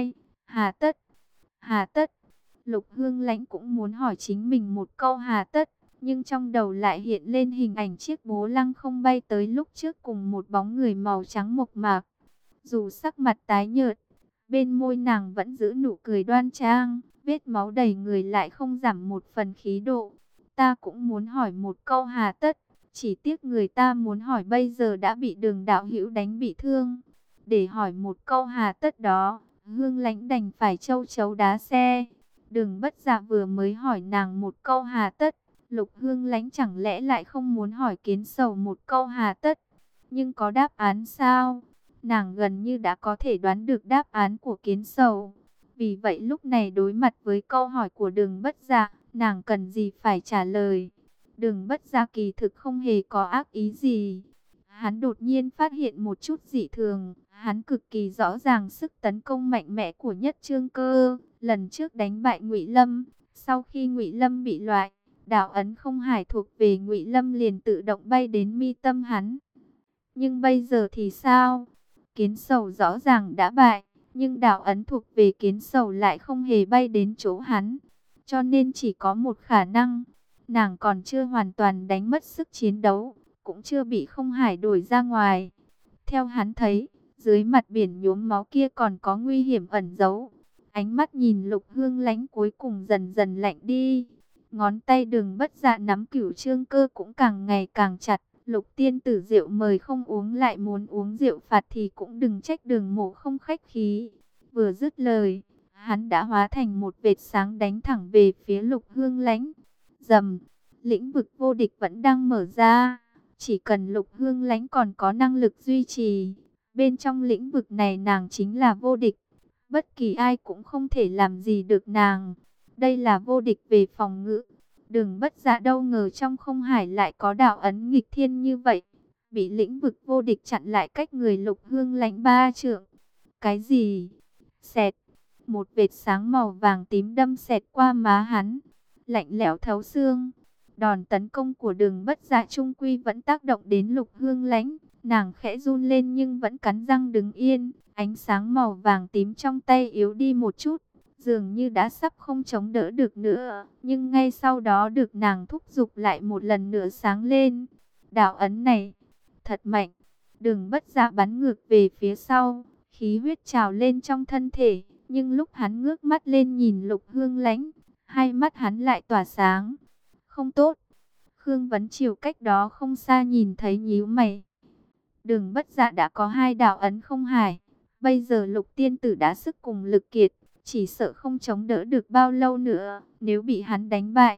[SPEAKER 1] Hà tất, hà tất. Lục Hương Lãnh cũng muốn hỏi chính mình một câu hà tất, nhưng trong đầu lại hiện lên hình ảnh chiếc bố lăng không bay tới lúc trước cùng một bóng người màu trắng mộc mạc. Dù sắc mặt tái nhợt, bên môi nàng vẫn giữ nụ cười đoan trang, vết máu đầy người lại không giảm một phần khí độ. Ta cũng muốn hỏi một câu hà tất, chỉ tiếc người ta muốn hỏi bây giờ đã bị Đường đạo hữu đánh bị thương. Để hỏi một câu hà tất đó, Hương Lãnh đành phải châu chấu đá xe. Đường Bất Dạ vừa mới hỏi nàng một câu hà tất, Lục Hương Lãnh chẳng lẽ lại không muốn hỏi Kiến Sầu một câu hà tất? Nhưng có đáp án sao? Nàng gần như đã có thể đoán được đáp án của Kiến Sầu. Vì vậy lúc này đối mặt với câu hỏi của Đường Bất Dạ, nàng cần gì phải trả lời. Đường Bất Dạ kỳ thực không hề có ác ý gì. Hắn đột nhiên phát hiện một chút dị thường, hắn cực kỳ rõ ràng sức tấn công mạnh mẽ của Nhất Chương Cơ, lần trước đánh bại Ngụy Lâm, sau khi Ngụy Lâm bị loại, đạo ấn không hải thuộc về Ngụy Lâm liền tự động bay đến mi tâm hắn. Nhưng bây giờ thì sao? Kiến Sầu rõ ràng đã bại, nhưng đạo ấn thuộc về Kiến Sầu lại không hề bay đến chỗ hắn. Cho nên chỉ có một khả năng, nàng còn chưa hoàn toàn đánh mất sức chiến đấu, cũng chưa bị không hải đuổi ra ngoài. Theo hắn thấy, dưới mặt biển nhuốm máu kia còn có nguy hiểm ẩn giấu. Ánh mắt nhìn Lục Hương Lãnh cuối cùng dần dần lạnh đi. Ngón tay Đường Bất Dạ nắm Cửu Chương Cơ cũng càng ngày càng chặt. Lục tiên tử rượu mời không uống lại muốn uống rượu phạt thì cũng đừng trách Đường mộ không khách khí. Vừa dứt lời, hắn đã hóa thành một vệt sáng đánh thẳng về phía Lục Hương Lãnh. Rầm, lĩnh vực vô địch vẫn đang mở ra. Chỉ cần Lục Hương Lãnh còn có năng lực duy trì, bên trong lĩnh vực này nàng chính là vô địch. Bất kỳ ai cũng không thể làm gì được nàng. Đây là vô địch về phòng ngự. Đường Bất Dạ đâu ngờ trong không hải lại có đạo ấn nghịch thiên như vậy. Bị lĩnh vực vô địch chặn lại cách người Lục Hương Lãnh 3 trượng. Cái gì? Xẹt. Một vệt sáng màu vàng tím đâm xẹt qua má hắn. Lạnh lẽo thấu xương. Đòn tấn công của Đường Bất Dạ trung quy vẫn tác động đến Lục Hương Lãnh. Nàng khẽ run lên nhưng vẫn cắn răng đứng yên. Ánh sáng màu vàng tím trong tay yếu đi một chút, dường như đã sắp không chống đỡ được nữa. Nhưng ngay sau đó được nàng thúc giục lại một lần nữa sáng lên. Đạo ấn này thật mạnh. Đường Bất Dạ bắn ngược về phía sau, khí huyết trào lên trong thân thể. Nhưng lúc hắn ngước mắt lên nhìn Lục Hương Lãnh, hai mắt hắn lại tỏa sáng. Không tốt. Khương Vấn Triều cách đó không xa nhìn thấy nhíu mày. Đường Bất Dạ đã có 2 đạo ấn không hải. Bây giờ Lục tiên tử đã sức cùng lực kiệt, chỉ sợ không chống đỡ được bao lâu nữa. Nếu bị hắn đánh bại,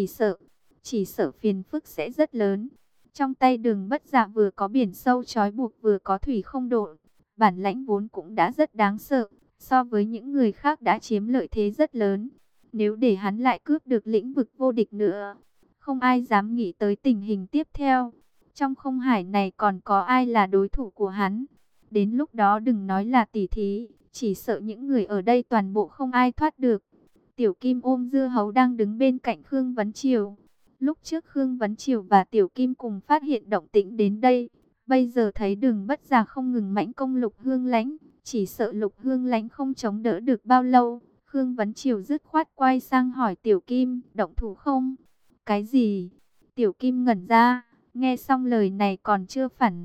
[SPEAKER 1] chỉ sợ phiền phức sẽ rất lớn. Trong tay Đường Bất Dạ vừa có biển sâu trói buộc vừa có thủy không độ. Bản lãnh vốn cũng đã rất đáng sợ, so với những người khác đã chiếm lợi thế rất lớn. Nếu để hắn lại cướp được lĩnh vực vô địch nữa, không ai dám nghĩ tới tình hình tiếp theo. Trong không hải này còn có ai là đối thủ của hắn? Đến lúc đó đừng nói là tỉ thí, chỉ sợ những người ở đây toàn bộ không ai thoát được. Tiểu Kim ôm dưa hấu đang đứng bên cạnh Khương Vấn Triều. Lúc trước Khương Vấn Triều và Tiểu Kim cùng phát hiện động tĩnh đến đây. Bây giờ thấy Đường Bất Dạ không ngừng mãnh công Lục Hương Lãnh, chỉ sợ Lục Hương Lãnh không chống đỡ được bao lâu. Khương Vấn Triều dứt khoát quay sang hỏi Tiểu Kim, động thủ không? Cái gì? Tiểu Kim ngẩn ra, nghe xong lời này còn chưa phản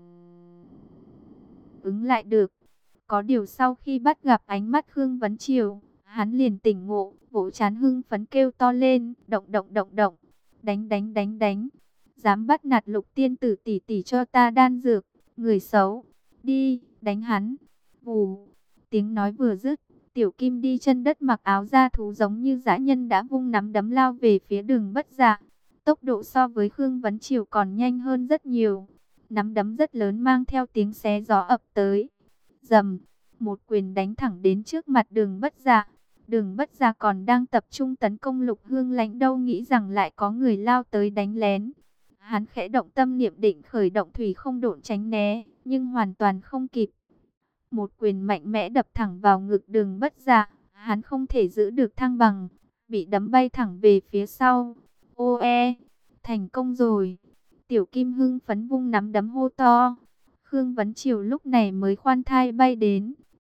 [SPEAKER 1] ứng lại được. Có điều sau khi bắt gặp ánh mắt Khương Vấn Triều, hắn liền tỉnh ngộ, vỗ trán hưng phấn kêu to lên, động động động động, đánh đánh đánh đánh. Dám bắt nạt Lục tiên tử tỷ tỷ cho ta đan dược, người xấu, đi, đánh hắn. Vù, tiếng nói vừa dứt, Tiểu Kim đi chân đất mặc áo da thú giống như dã nhân đã vung nắm đấm lao về phía Đường Bất Dạ. Tốc độ so với Khương Vấn Triều còn nhanh hơn rất nhiều. Nắm đấm rất lớn mang theo tiếng xé gió ập tới. Dầm, một quyền đánh thẳng đến trước mặt Đường Bất Dạ. Đường Bất Dạ còn đang tập trung tấn công Lục Hương Lãnh, đâu nghĩ rằng lại có người lao tới đánh lén. Hắn khẽ động tâm niệm định khởi động thủy không độn tránh né, nhưng hoàn toàn không kịp. Một quyền mạnh mẽ đập thẳng vào ngực Đường Bất Dạ, hắn không thể giữ được thăng bằng, bị đấm bay thẳng về phía sau. Oe, thành công rồi. Tiểu Kim hưng phấn vung nắm đấm hô to. Khương Vấn Triều lúc này mới khoan thai bay đến,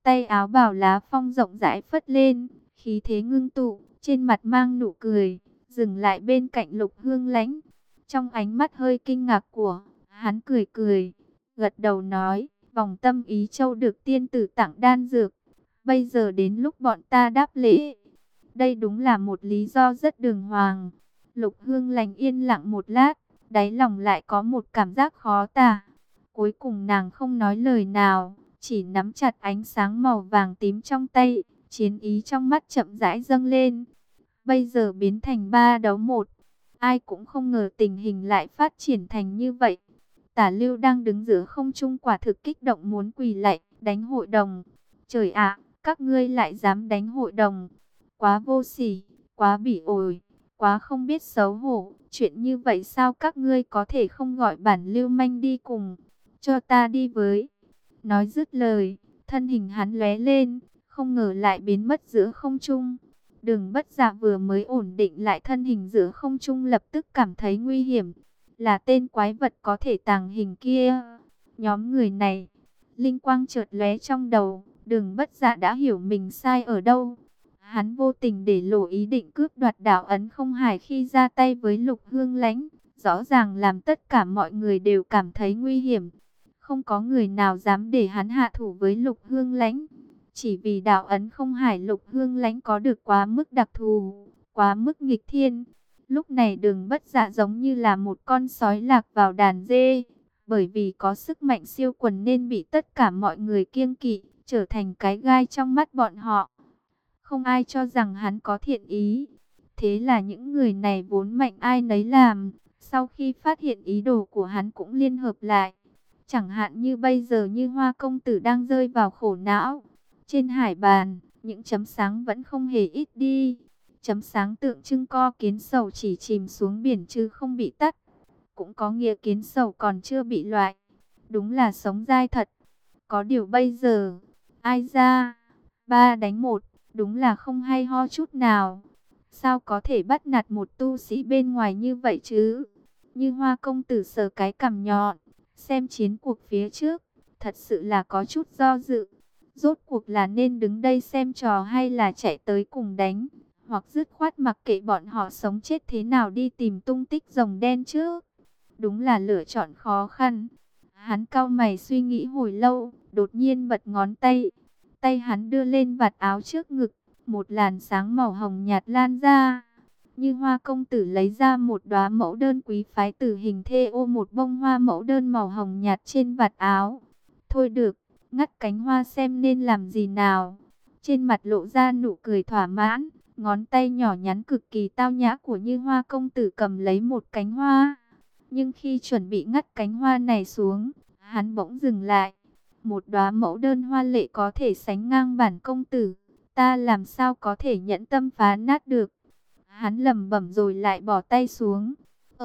[SPEAKER 1] tay áo bào lá phong rộng rãi phất lên, khí thế ngưng tụ, trên mặt mang nụ cười, dừng lại bên cạnh Lục Hương Lãnh. Trong ánh mắt hơi kinh ngạc của hắn cười cười, gật đầu nói, vòng tâm ý châu được tiên tử tặng đan dược. Bây giờ đến lúc bọn ta đáp lễ. Đây đúng là một lý do rất đường hoàng. Lục Hương Lãnh yên lặng một lát, đáy lòng lại có một cảm giác khó tả. Cuối cùng nàng không nói lời nào, chỉ nắm chặt ánh sáng màu vàng tím trong tay, chiến ý trong mắt chậm rãi dâng lên. Bây giờ biến thành 3-1, ai cũng không ngờ tình hình lại phát triển thành như vậy. Tả Lưu đang đứng giữa không trung quả thực kích động muốn quỳ lạy, đánh hội đồng. Trời ạ, các ngươi lại dám đánh hội đồng. Quá vô sỉ, quá bỉ ổi, quá không biết xấu hổ. Chuyện như vậy sao các ngươi có thể không gọi bản lưu manh đi cùng, cho ta đi với. Nói dứt lời, thân hình hắn lóe lên, không ngờ lại biến mất giữa không trung. Đường Bất Dạ vừa mới ổn định lại thân hình giữa không trung lập tức cảm thấy nguy hiểm. Là tên quái vật có thể tàng hình kia. Nhóm người này, linh quang chợt lóe trong đầu, Đường Bất Dạ đã hiểu mình sai ở đâu. Hắn vô tình để lộ ý định cướp đoạt đạo ấn không hải khi ra tay với Lục Hương Lãnh, rõ ràng làm tất cả mọi người đều cảm thấy nguy hiểm. Không có người nào dám để hắn hạ thủ với Lục Hương Lãnh. Chỉ vì đạo ấn không hải Lục Hương Lãnh có được quá mức đặc thù, quá mức nghịch thiên. Lúc này Đường Bất Dạ giống như là một con sói lạc vào đàn dê. Bởi vì có sức mạnh siêu quần nên bị tất cả mọi người kiêng kỵ, trở thành cái gai trong mắt bọn họ. Không ai cho rằng hắn có thiện ý. Thế là những người này vốn mạnh ai nấy làm. Sau khi phát hiện ý đồ của hắn cũng liên hợp lại. Chẳng hạn như bây giờ như Hoa công tử đang rơi vào khổ não. Trên hải bàn, những chấm sáng vẫn không hề ít đi. Chấm sáng tượng trưng co kiến sầu chỉ chìm xuống biển chứ không bị tắt. Cũng có nghĩa kiến sầu còn chưa bị loại. Đúng là sống dai thật. Có điều bây giờ, ai ra, 3-1, đúng là không hay ho chút nào. Sao có thể bắt nạt một tu sĩ bên ngoài như vậy chứ? Như Hoa công tử sờ cái cằm nhọn, xem chiến cuộc phía trước, thật sự là có chút do dự. Rốt cuộc là nên đứng đây xem trò hay là chạy tới cùng đánh, hoặc dứt khoát mặc kệ bọn họ sống chết thế nào đi tìm tung tích rồng đen trước. Đúng là lựa chọn khó khăn. Hắn cau mày suy nghĩ hồi lâu, đột nhiên bật ngón tay. Tay hắn đưa lên vạt áo trước ngực, một làn sáng màu hồng nhạt lan ra. Như Hoa công tử lấy ra một đóa mẫu đơn quý phái tử hình thê ô một bông hoa mẫu đơn màu hồng nhạt trên vạt áo. Thôi được, ngắt cánh hoa xem nên làm gì nào. Trên mặt lộ ra nụ cười thỏa mãn, ngón tay nhỏ nhắn cực kỳ tao nhã của Như Hoa công tử cầm lấy một cánh hoa. Nhưng khi chuẩn bị ngắt cánh hoa này xuống, hắn bỗng dừng lại. Một đóa mẫu đơn hoa lệ có thể sánh ngang bản công tử, ta làm sao có thể nhẫn tâm phá nát được. Hắn lẩm bẩm rồi lại bỏ tay xuống.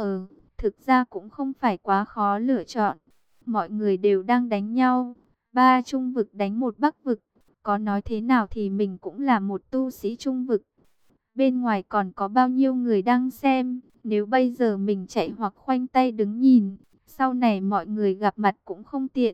[SPEAKER 1] Thực ra cũng không phải quá khó lựa chọn. Mọi người đều đang đánh nhau. 3 trung vực đánh một bắc vực. Có nói thế nào thì mình cũng là một tu sĩ trung vực. Bên ngoài còn có bao nhiêu người đang xem. Nếu bây giờ mình chạy hoặc khoanh tay đứng nhìn, sau này mọi người gặp mặt cũng không tiện.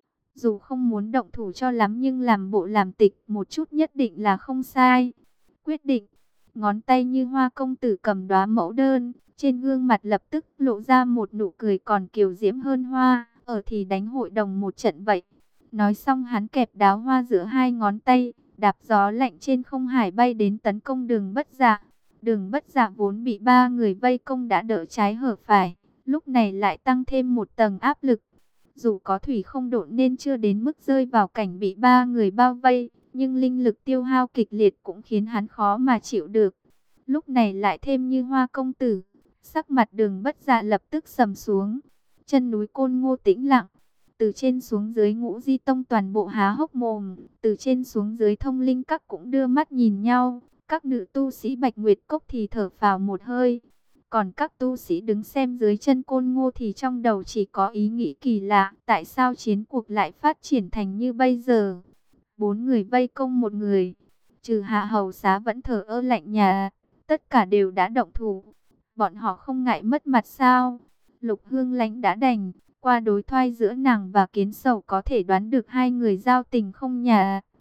[SPEAKER 1] Dù không muốn động thủ cho lắm nhưng làm bộ làm tịch một chút nhất định là không sai. Quyết định, ngón tay Như Hoa công tử cầm đóa mẫu đơn, trên gương mặt lập tức lộ ra một nụ cười còn kiều diễm hơn hoa. Ở thì đánh hội đồng một trận vậy. Nói xong hắn kẹp đóa hoa giữa hai ngón tay, đạp gió lạnh trên không hải bay đến tấn công Đường Bất Dạ. Đường Bất Dạ vốn bị 3 người vây công đã đỡ trái hở phải, lúc này lại tăng thêm một tầng áp lực. Dù có thủy không độn nên chưa đến mức rơi vào cảnh bị 3 người bao vây, nhưng linh lực tiêu hao kịch liệt cũng khiến hắn khó mà chịu được. Lúc này lại thêm Như Hoa công tử, sắc mặt Đường Bất Dạ lập tức sầm xuống. Chân núi Côn Ngô tĩnh lặng, từ trên xuống dưới Ngũ Di Tông toàn bộ há hốc mồm, từ trên xuống dưới Thông Linh Các cũng đưa mắt nhìn nhau. Các nữ tu sĩ Bạch Nguyệt Cốc thì thở phào một hơi. Còn các tu sĩ đứng xem dưới chân Côn Ngô thì trong đầu chỉ có ý nghĩ kỳ lạ. Tại sao chiến cuộc lại phát triển thành như bây giờ? 4 người vây công một người. Trừ Hạ Hầu Xá vẫn thờ ơ lạnh nhạt. Tất cả đều đã động thủ. Bọn họ không ngại mất mặt sao? Lục Hương Lãnh đã đành. Qua đối thoại giữa nàng và Kiến Sầu có thể đoán được hai người giao tình không nhạt.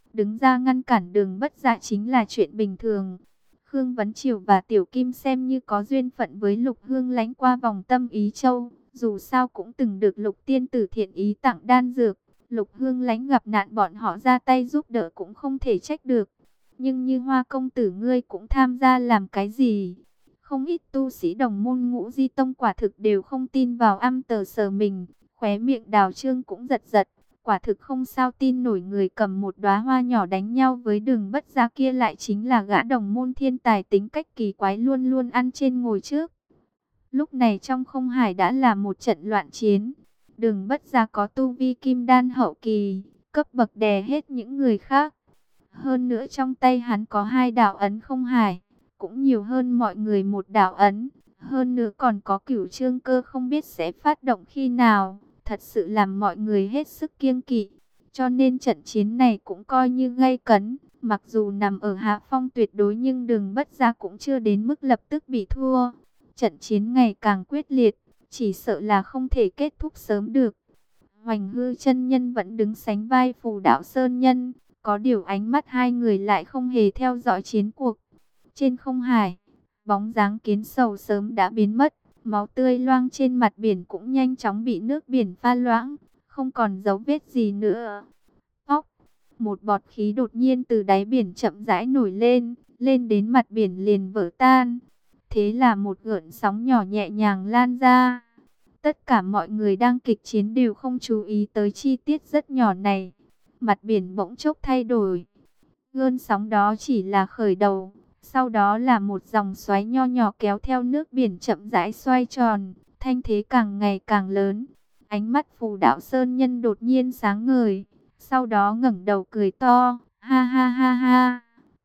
[SPEAKER 1] đứng ra ngăn cản Đường Bất Dạ chính là chuyện bình thường. Khương Vấn Triều và Tiểu Kim xem như có duyên phận với Lục Hương Lãnh qua vòng Tâm Ý Châu, dù sao cũng từng được Lục tiên tử thiện ý tặng đan dược. Lục Hương Lãnh gặp nạn bọn họ ra tay giúp đỡ cũng không thể trách được. Nhưng như Hoa công tử ngươi cũng tham gia làm cái gì? Không ít tu sĩ đồng môn Ngũ Di Tông quả thực đều không tin vào âm tờ sờ mình, khóe miệng Đào Trương cũng giật giật. Quả thực không sao tin nổi người cầm một đóa hoa nhỏ đánh nhau với Đường Bất Gia kia lại chính là gã đồng môn thiên tài tính cách kỳ quái luôn luôn ăn trên ngồi trước. Lúc này trong không hải đã là một trận loạn chiến. Đường Bất Gia có tu vi kim đan hậu kỳ, cấp bậc đè hết những người khác. Hơn nữa trong tay hắn có 2 đạo ấn không hải, cũng nhiều hơn mọi người một đạo ấn. Hơn nữa còn có Cửu Trương Cơ không biết sẽ phát động khi nào, thật sự làm mọi người hết sức kiêng kỵ. Cho nên trận chiến này cũng coi như gay cấn, mặc dù nằm ở hạ phong tuyệt đối nhưng Đường Bất Gia cũng chưa đến mức lập tức bị thua. Trận chiến ngày càng quyết liệt, chỉ sợ là không thể kết thúc sớm được. Hoành Hư chân nhân vẫn đứng sánh vai Phù Đạo Sơn Nhân, có điều ánh mắt hai người lại không hề theo dõi chiến cuộc. Trên không hải, bóng dáng Kiến Sầu sớm đã biến mất, máu tươi loang trên mặt biển cũng nhanh chóng bị nước biển pha loãng, không còn dấu vết gì nữa. Óc, một bọt khí đột nhiên từ đáy biển chậm rãi nổi lên, lên đến mặt biển liền vỡ tan. Thế là một gợn sóng nhỏ nhẹ nhàng lan ra. Tất cả mọi người đang kịch chiến đều không chú ý tới chi tiết rất nhỏ này. Mặt biển bỗng chốc thay đổi. Gợn sóng đó chỉ là khởi đầu. Sau đó là một dòng xoáy nho nhỏ kéo theo nước biển chậm rãi xoay tròn. Thanh thế càng ngày càng lớn. Ánh mắt Phù Đạo Sơn Nhân đột nhiên sáng ngời. Sau đó ngẩng đầu cười to. Ha ha ha ha.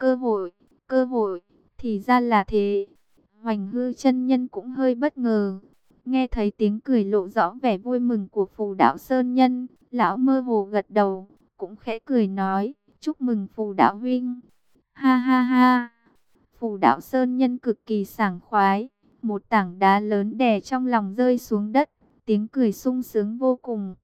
[SPEAKER 1] Cơ hội. Thì ra là thế. Hoành Hư chân nhân cũng hơi bất ngờ. Nghe thấy tiếng cười lộ rõ vẻ vui mừng của Phù Đạo Sơn Nhân, lão mơ hồ gật đầu, cũng khẽ cười nói, chúc mừng Phù Đạo huynh. Ha ha ha. Phù Đạo Sơn Nhân cực kỳ sảng khoái, một tảng đá lớn đè trong lòng rơi xuống đất, tiếng cười sung sướng vô cùng.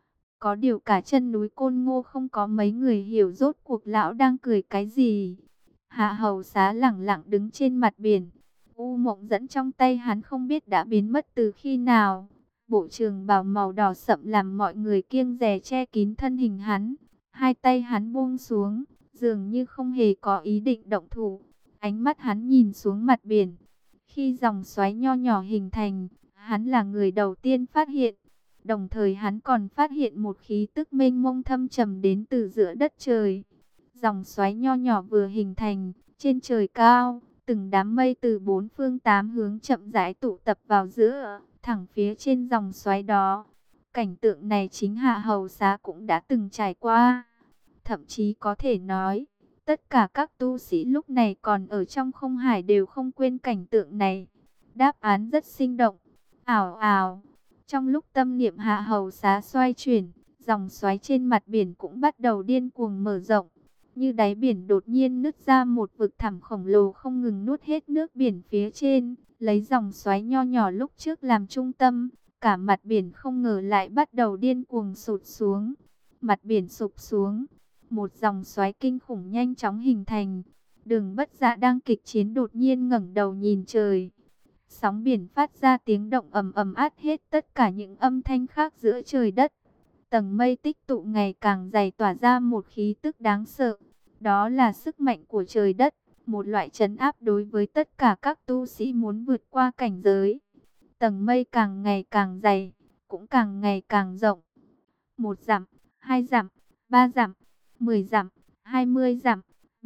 [SPEAKER 1] Có điều cả chân núi Côn Ngô không có mấy người hiểu rốt cuộc lão đang cười cái gì. Hạ Hầu Xá lẳng lặng đứng trên mặt biển. U Mộng Dẫn trong tay hắn không biết đã biến mất từ khi nào. Bộ trường bào màu đỏ sậm làm mọi người kiêng dè che kín thân hình hắn. Hai tay hắn buông xuống, dường như không hề có ý định động thủ. Ánh mắt hắn nhìn xuống mặt biển. Khi dòng xoáy nho nhỏ hình thành, hắn là người đầu tiên phát hiện. Đồng thời hắn còn phát hiện một khí tức mênh mông thâm trầm đến từ giữa đất trời. Dòng xoáy nho nhỏ vừa hình thành, trên trời cao, từng đám mây từ 4 phương 8 hướng chậm rãi tụ tập vào giữa, thẳng phía trên dòng xoáy đó. Cảnh tượng này chính Hạ Hầu Xá cũng đã từng trải qua. Thậm chí có thể nói, tất cả các tu sĩ lúc này còn ở trong không hải đều không quên cảnh tượng này. Đáp án rất sinh động. Ảo ảo. Trong lúc tâm niệm Hạ Hầu Xá xoay chuyển, dòng xoáy trên mặt biển cũng bắt đầu điên cuồng mở rộng. Như đáy biển đột nhiên nứt ra một vực thẳm khổng lồ không ngừng nuốt hết nước biển phía trên, lấy dòng xoáy nho nhỏ lúc trước làm trung tâm, cả mặt biển không ngờ lại bắt đầu điên cuồng sụt xuống. Mặt biển sụp xuống, một dòng xoáy kinh khủng nhanh chóng hình thành. Đường Bất Dạ đang kịch chiến đột nhiên ngẩng đầu nhìn trời. Sóng biển phát ra tiếng động ầm ầm át hết tất cả những âm thanh khác giữa trời đất. Tầng mây tích tụ ngày càng dày tỏa ra một khí tức đáng sợ. Đó là sức mạnh của trời đất, một loại trấn áp đối với tất cả các tu sĩ muốn vượt qua cảnh giới. Tầng mây càng ngày càng dày, cũng càng ngày càng rộng. 1 dặm, 2 dặm, 3 dặm, 10 dặm, 20 dặm,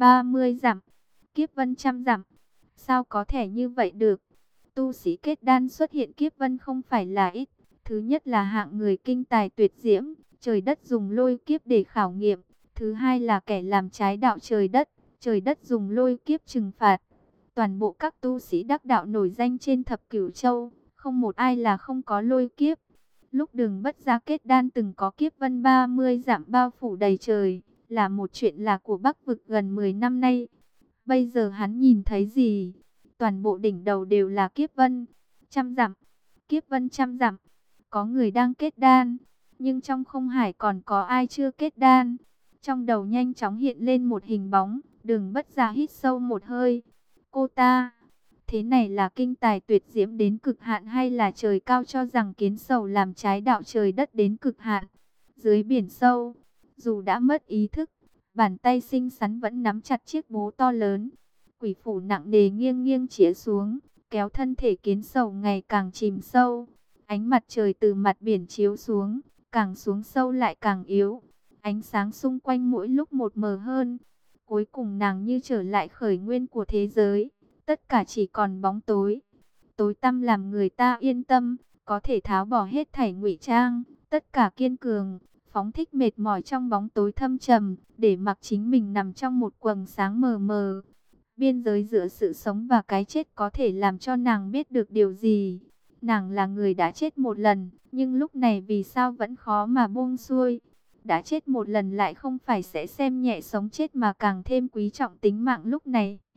[SPEAKER 1] 30 dặm, kiếp vân trăm dặm. Sao có thể như vậy được? Tu sĩ kết đan xuất hiện kiếp vân không phải là ít. Thứ nhất là hạng người kinh tài tuyệt diễm, trời đất dùng lôi kiếp để khảo nghiệm. Thứ hai là kẻ làm trái đạo trời đất dùng lôi kiếp trừng phạt. Toàn bộ các tu sĩ đắc đạo nổi danh trên thập cửu châu, không một ai là không có lôi kiếp. Lúc Đường Bất Gia kết đan từng có kiếp vân 30 dặm bao phủ đầy trời, là một chuyện lạ của Bắc vực gần 10 năm nay. Bây giờ hắn nhìn thấy gì? Toàn bộ đỉnh đầu đều là kiếp vân, trăm dặm, kiếp vân trăm dặm. Có người đang kết đan, nhưng trong không hải còn có ai chưa kết đan? Trong đầu nhanh chóng hiện lên một hình bóng, Đường Bất Gia hít sâu một hơi. Cô ta, thế này là kinh tài tuyệt diễm đến cực hạn hay là trời cao cho rằng kiến sầu làm trái đạo trời đất đến cực hạn? Dưới biển sâu, dù đã mất ý thức, bàn tay xinh xắn vẫn nắm chặt chiếc bố to lớn. Quỷ phủ nặng nề nghiêng nghiêng chĩa xuống, kéo thân thể kiến sầu ngày càng chìm sâu. Ánh mặt trời từ mặt biển chiếu xuống, càng xuống sâu lại càng yếu. Ánh sáng xung quanh mỗi lúc một mờ hơn. Cuối cùng nàng như trở lại khởi nguyên của thế giới. Tất cả chỉ còn bóng tối. Tối tăm làm người ta yên tâm, có thể tháo bỏ hết thảy ngụy trang, tất cả kiên cường, phóng thích mệt mỏi trong bóng tối thâm trầm, để mặc chính mình nằm trong một quầng sáng mờ mờ. Biên giới giữa sự sống và cái chết có thể làm cho nàng biết được điều gì? Nàng là người đã chết một lần, nhưng lúc này vì sao vẫn khó mà buông xuôi? Đã chết một lần lại không phải sẽ xem nhẹ sống chết mà càng thêm quý trọng tính mạng lúc này.